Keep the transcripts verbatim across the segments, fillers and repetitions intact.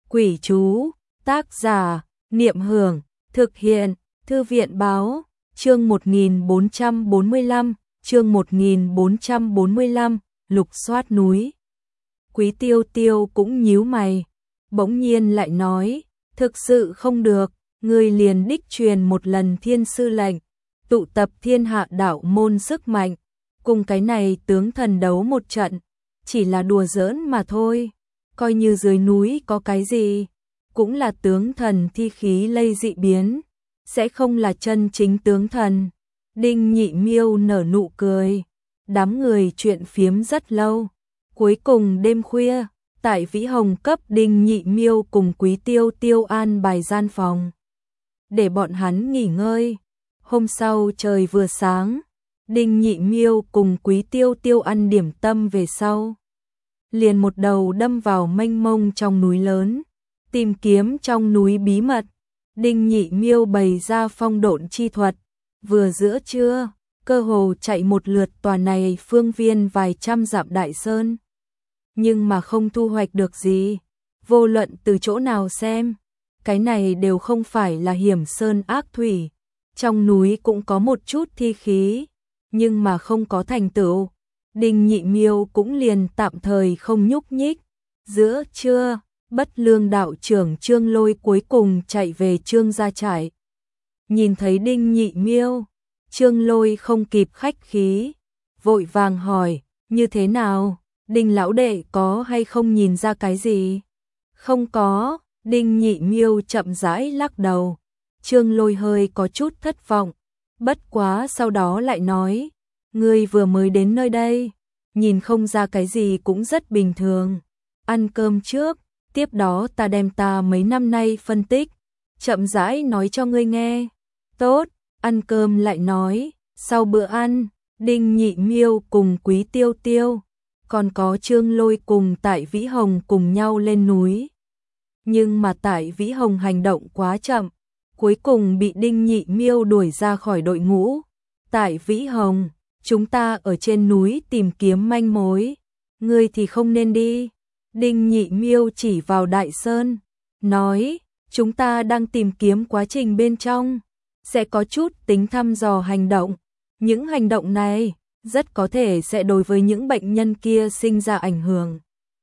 Quỷ chú, tác giả, Niệm Hưởng, thực hiện, Thư viện báo, chương một nghìn bốn trăm bốn mươi lăm, chương một nghìn bốn trăm bốn mươi lăm, lục soát núi. Quý Tiêu Tiêu cũng nhíu mày, bỗng nhiên lại nói, thực sự không được, ngươi liền đích truyền một lần thiên sư lệnh, tụ tập thiên hạ đạo môn sức mạnh, cùng cái này tướng thần đấu một trận, chỉ là đùa giỡn mà thôi, coi như dưới núi có cái gì, cũng là tướng thần thi khí lây dị biến, sẽ không là chân chính tướng thần. Đinh Nhị Miêu nở nụ cười, đám người chuyện phiếm rất lâu, cuối cùng đêm khuya, tại Vĩ Hồng cấp Đinh Nhị Miêu cùng Quý Tiêu Tiêu an bài gian phòng, để bọn hắn nghỉ ngơi. Hôm sau trời vừa sáng, Đinh Nhị Miêu cùng Quý Tiêu Tiêu ăn điểm tâm về sau, liền một đầu đâm vào mênh mông trong núi lớn, tìm kiếm trong núi bí mật. Đinh Nhị Miêu bày ra phong độn chi thuật, vừa giữa trưa, cơ hồ chạy một lượt tòa này phương viên vài trăm dặm đại sơn, nhưng mà không thu hoạch được gì. Vô luận từ chỗ nào xem, cái này đều không phải là hiểm sơn ác thủy, trong núi cũng có một chút thi khí, nhưng mà không có thành tựu. Đinh Nhị Miêu cũng liền tạm thời không nhúc nhích. Giữa trưa, Bất Lương đạo trưởng Trương Lôi cuối cùng chạy về Trương gia trại. Nhìn thấy Đinh Nhị Miêu, Trương Lôi không kịp khách khí, vội vàng hỏi, như thế nào, Đinh lão đệ có hay không nhìn ra cái gì? Không có, Đinh Nhị Miêu chậm rãi lắc đầu. Trương Lôi hơi có chút thất vọng, bất quá sau đó lại nói, ngươi vừa mới đến nơi đây, nhìn không ra cái gì cũng rất bình thường. Ăn cơm trước, tiếp đó ta đem ta mấy năm nay phân tích, chậm rãi nói cho ngươi nghe. Tốt, ăn cơm lại nói. Sau bữa ăn, Đinh Nhị Miêu cùng Quý Tiêu Tiêu, còn có Trương Lôi cùng tại Vĩ Hồng cùng nhau lên núi. Nhưng mà tại Vĩ Hồng hành động quá chậm, cuối cùng bị Đinh Nhị Miêu đuổi ra khỏi đội ngũ. Tại Vĩ Hồng, chúng ta ở trên núi tìm kiếm manh mối, ngươi thì không nên đi. Đinh Nhị Miêu chỉ vào Đại Sơn, nói, chúng ta đang tìm kiếm quá trình bên trong, sẽ có chút tính thăm dò hành động. Những hành động này, rất có thể sẽ đối với những bệnh nhân kia sinh ra ảnh hưởng.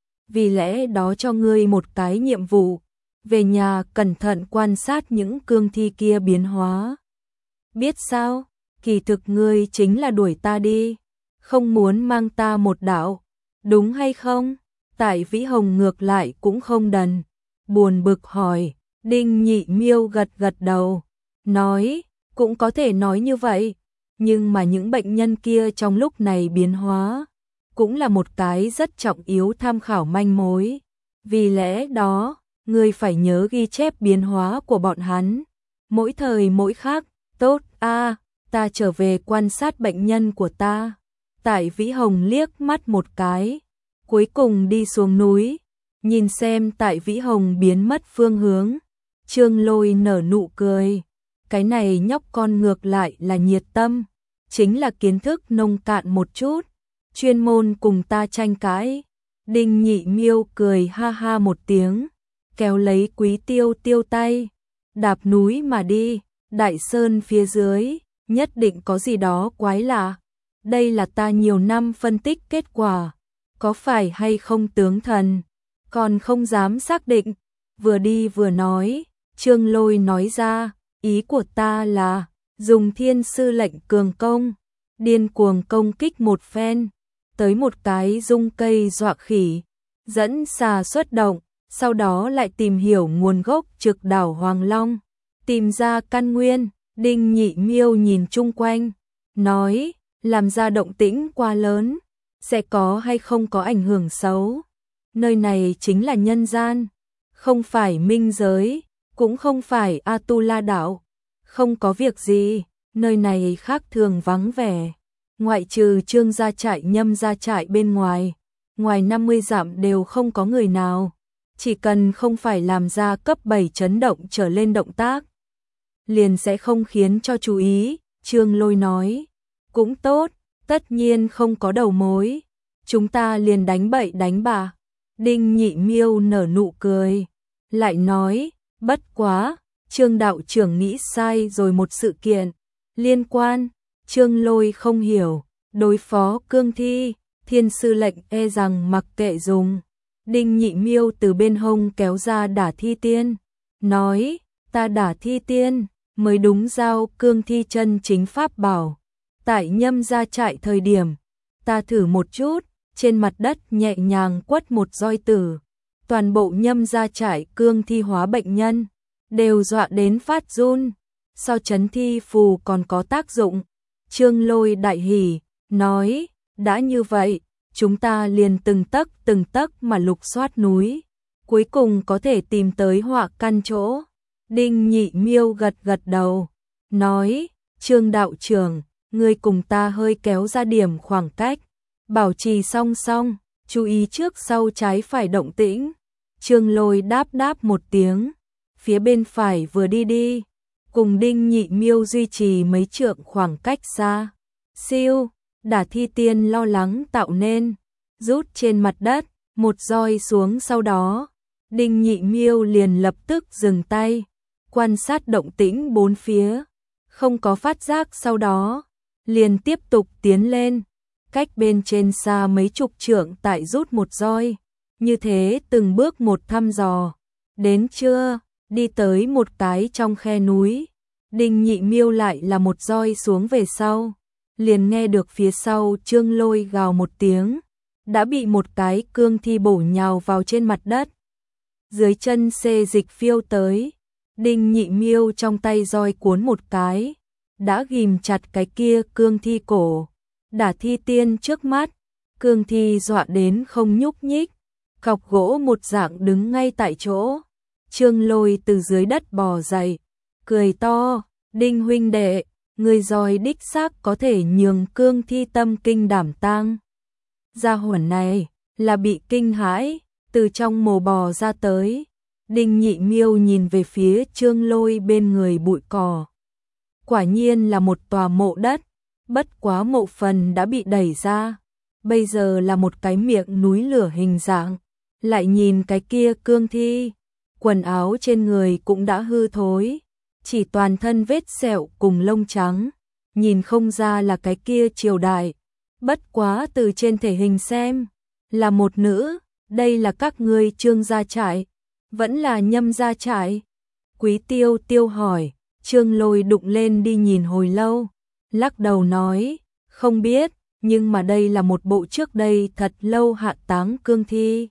Vì lẽ đó cho ngươi một cái nhiệm vụ, về nhà cẩn thận quan sát những cương thi kia biến hóa. Biết sao, kỳ thực ngươi chính là đuổi ta đi, không muốn mang ta một đạo, đúng hay không? Tại Vĩ Hồng ngược lại cũng không đần, buồn bực hỏi. Đinh Nhị Miêu gật gật đầu, nói, cũng có thể nói như vậy, nhưng mà những bệnh nhân kia trong lúc này biến hóa, cũng là một cái rất trọng yếu tham khảo manh mối. Vì lẽ đó, ngươi phải nhớ ghi chép biến hóa của bọn hắn, mỗi thời mỗi khác. Tốt a, ta trở về quan sát bệnh nhân của ta. Tại Vĩ Hồng liếc mắt một cái, cuối cùng đi xuống núi, nhìn xem Tại Vĩ Hồng biến mất phương hướng. Trương Lôi nở nụ cười, cái này nhóc con ngược lại là nhiệt tâm, chính là kiến thức nông cạn một chút, chuyên môn cùng ta tranh cãi. Đinh Nhị Miêu cười ha ha một tiếng, kéo lấy Quý Tiêu Tiêu tay, đạp núi mà đi. Đại Sơn phía dưới, nhất định có gì đó quái lạ. Đây là ta nhiều năm phân tích kết quả, có phải hay không tướng thần, còn không dám xác định. Vừa đi vừa nói, Trương Lôi nói ra, ý của ta là, dùng thiên sư lệnh cường công, điên cuồng công kích một phen, tới một cái dung cây dọa khỉ, dẫn xà xuất động, sau đó lại tìm hiểu nguồn gốc trực đảo Hoàng Long, tìm ra căn nguyên. Đinh Nhị Miêu nhìn chung quanh, nói, làm ra động tĩnh quá lớn, sẽ có hay không có ảnh hưởng xấu. Nơi này chính là nhân gian, không phải minh giới, cũng không phải Atula đảo, không có việc gì, nơi này khác thường vắng vẻ, ngoại trừ Trương gia trại Nhâm gia trại bên ngoài, ngoài năm mươi dặm đều không có người nào, chỉ cần không phải làm ra cấp bảy chấn động trở lên động tác, liền sẽ không khiến cho chú ý. Trương Lôi nói, cũng tốt, tất nhiên không có đầu mối, chúng ta liền đánh bậy đánh bạ. Đinh Nhị Miêu nở nụ cười, lại nói, bất quá, Trương đạo trưởng nghĩ sai rồi một sự kiện liên quan. Trương Lôi không hiểu, đối phó cương thi, thiên sư lệnh e rằng mặc kệ dùng. Đinh Nhị Miêu từ bên hông kéo ra đả thi tiên, nói, ta đả thi tiên, mới đúng giao cương thi chân chính pháp bảo. Tại Nhâm gia trại thời điểm, ta thử một chút, trên mặt đất nhẹ nhàng quất một roi tử. Toàn bộ Nhâm gia trại cương thi hóa bệnh nhân, đều dọa đến phát run, so chấn thi phù còn có tác dụng. Trương Lôi đại hỉ, nói, đã như vậy, chúng ta liền từng tấc từng tấc mà lục soát núi, cuối cùng có thể tìm tới họa căn chỗ. Đinh Nhị Miêu gật gật đầu, nói, Trương đạo trưởng, ngươi cùng ta hơi kéo ra điểm khoảng cách, bảo trì song song, chú ý trước sau trái phải động tĩnh. Trương Lôi đáp đáp một tiếng, phía bên phải vừa đi đi, cùng Đinh Nhị Miêu duy trì mấy trượng khoảng cách xa. Siêu, đả thi tiên lo lắng tạo nên, rút trên mặt đất, một roi xuống sau đó. Đinh Nhị Miêu liền lập tức dừng tay, quan sát động tĩnh bốn phía, không có phát giác sau đó, liền tiếp tục tiến lên, cách bên trên xa mấy chục trượng tại rút một roi, như thế từng bước một thăm dò. Đến trưa, đi tới một cái trong khe núi, Đinh Nhị Miêu lại là một roi xuống về sau, liền nghe được phía sau Trương Lôi gào một tiếng, đã bị một cái cương thi bổ nhào vào trên mặt đất. Dưới chân xê dịch phiêu tới, Đinh Nhị Miêu trong tay roi cuốn một cái, đã ghim chặt cái kia cương thi cổ. Đả thi tiên trước mắt, cương thi dọa đến không nhúc nhích, cọc gỗ một dạng đứng ngay tại chỗ. Trương Lôi từ dưới đất bò dậy, cười to, Đinh huynh đệ, người roi đích xác có thể nhường cương thi tâm kinh đảm tang. Gia hỏa này là bị kinh hãi, từ trong mồ bò ra tới. Đinh Nhị Miêu nhìn về phía Trương Lôi bên người bụi cỏ. Quả nhiên là một tòa mộ đất, bất quá mộ phần đã bị đẩy ra, bây giờ là một cái miệng núi lửa hình dạng. Lại nhìn cái kia cương thi, quần áo trên người cũng đã hư thối, chỉ toàn thân vết sẹo cùng lông trắng, nhìn không ra là cái kia triều đại. Bất quá từ trên thể hình xem, là một nữ. Đây là các ngươi Trương gia trại, vẫn là Nhâm gia trại? Quý Tiêu Tiêu hỏi. Trương Lôi đụng lên đi nhìn hồi lâu, lắc đầu nói, không biết, nhưng mà đây là một bộ trước đây thật lâu hạ táng cương thi.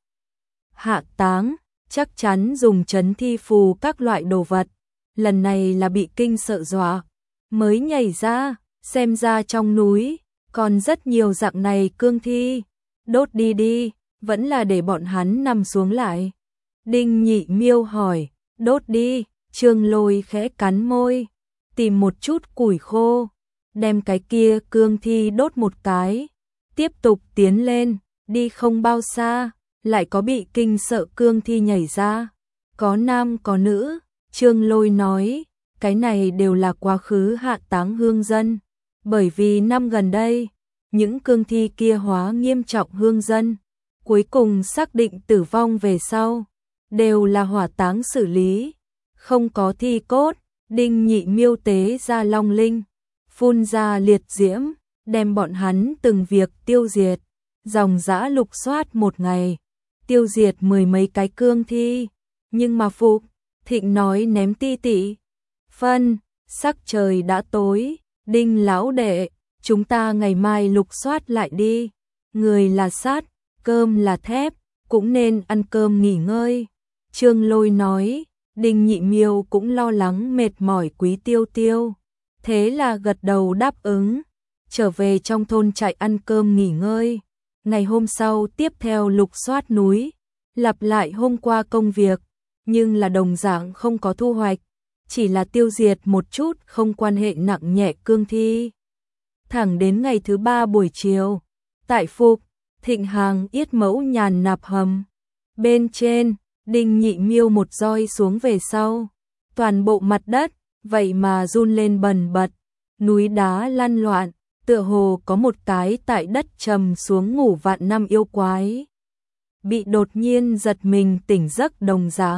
Hạ táng, chắc chắn dùng trấn thi phù các loại đồ vật, lần này là bị kinh sợ dọa, mới nhảy ra, xem ra trong núi, còn rất nhiều dạng này cương thi, đốt đi đi, vẫn là để bọn hắn nằm xuống lại. Đinh Nhị Miêu hỏi, đốt đi. Trương Lôi khẽ cắn môi, tìm một chút củi khô, đem cái kia cương thi đốt một cái, tiếp tục tiến lên, đi không bao xa, lại có bị kinh sợ cương thi nhảy ra, có nam có nữ. Trương Lôi nói, cái này đều là quá khứ hạ táng hương dân, bởi vì năm gần đây, những cương thi kia hóa nghiêm trọng hương dân, cuối cùng xác định tử vong về sau, đều là hỏa táng xử lý. Không có thi cốt. Đinh Nhị Miêu tế ra long linh, phun ra liệt diễm, đem bọn hắn từng việc tiêu diệt, dòng dã lục soát một ngày, tiêu diệt mười mấy cái cương thi. Nhưng mà Phục Thịnh nói ném ti tỉ phân, sắc trời đã tối, Đinh lão đệ, chúng ta ngày mai lục soát lại đi, người là sắt, cơm là thép, cũng nên ăn cơm nghỉ ngơi. Trương Lôi nói. Đinh Nhị Miêu cũng lo lắng mệt mỏi Quý Tiêu Tiêu, thế là gật đầu đáp ứng, trở về trong thôn trại ăn cơm nghỉ ngơi. Ngày hôm sau tiếp theo lục soát núi, lặp lại hôm qua công việc, nhưng là đồng dạng không có thu hoạch, chỉ là tiêu diệt một chút không quan hệ nặng nhẹ cương thi. Thẳng đến ngày thứ ba buổi chiều, tại Phục Thịnh hàng yết mẫu nhàn nạp hầm, bên trên Đinh Nhị Miêu một roi xuống về sau, toàn bộ mặt đất vậy mà run lên bần bật, núi đá lăn loạn, tựa hồ có một cái tại đất trầm xuống ngủ vạn năm yêu quái, bị đột nhiên giật mình tỉnh giấc đồng dạng.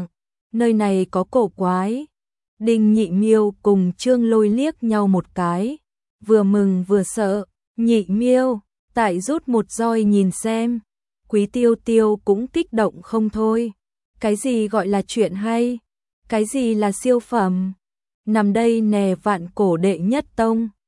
nơi này có cổ quái. Đinh Nhị Miêu cùng Trương Lôi liếc nhau một cái, vừa mừng vừa sợ. Nhị Miêu, tại rút một roi nhìn xem. Quý Tiêu Tiêu cũng kích động không thôi. Cái gì gọi là chuyện hay? Cái gì là siêu phẩm? Nằm đây nè, vạn cổ đệ nhất tông.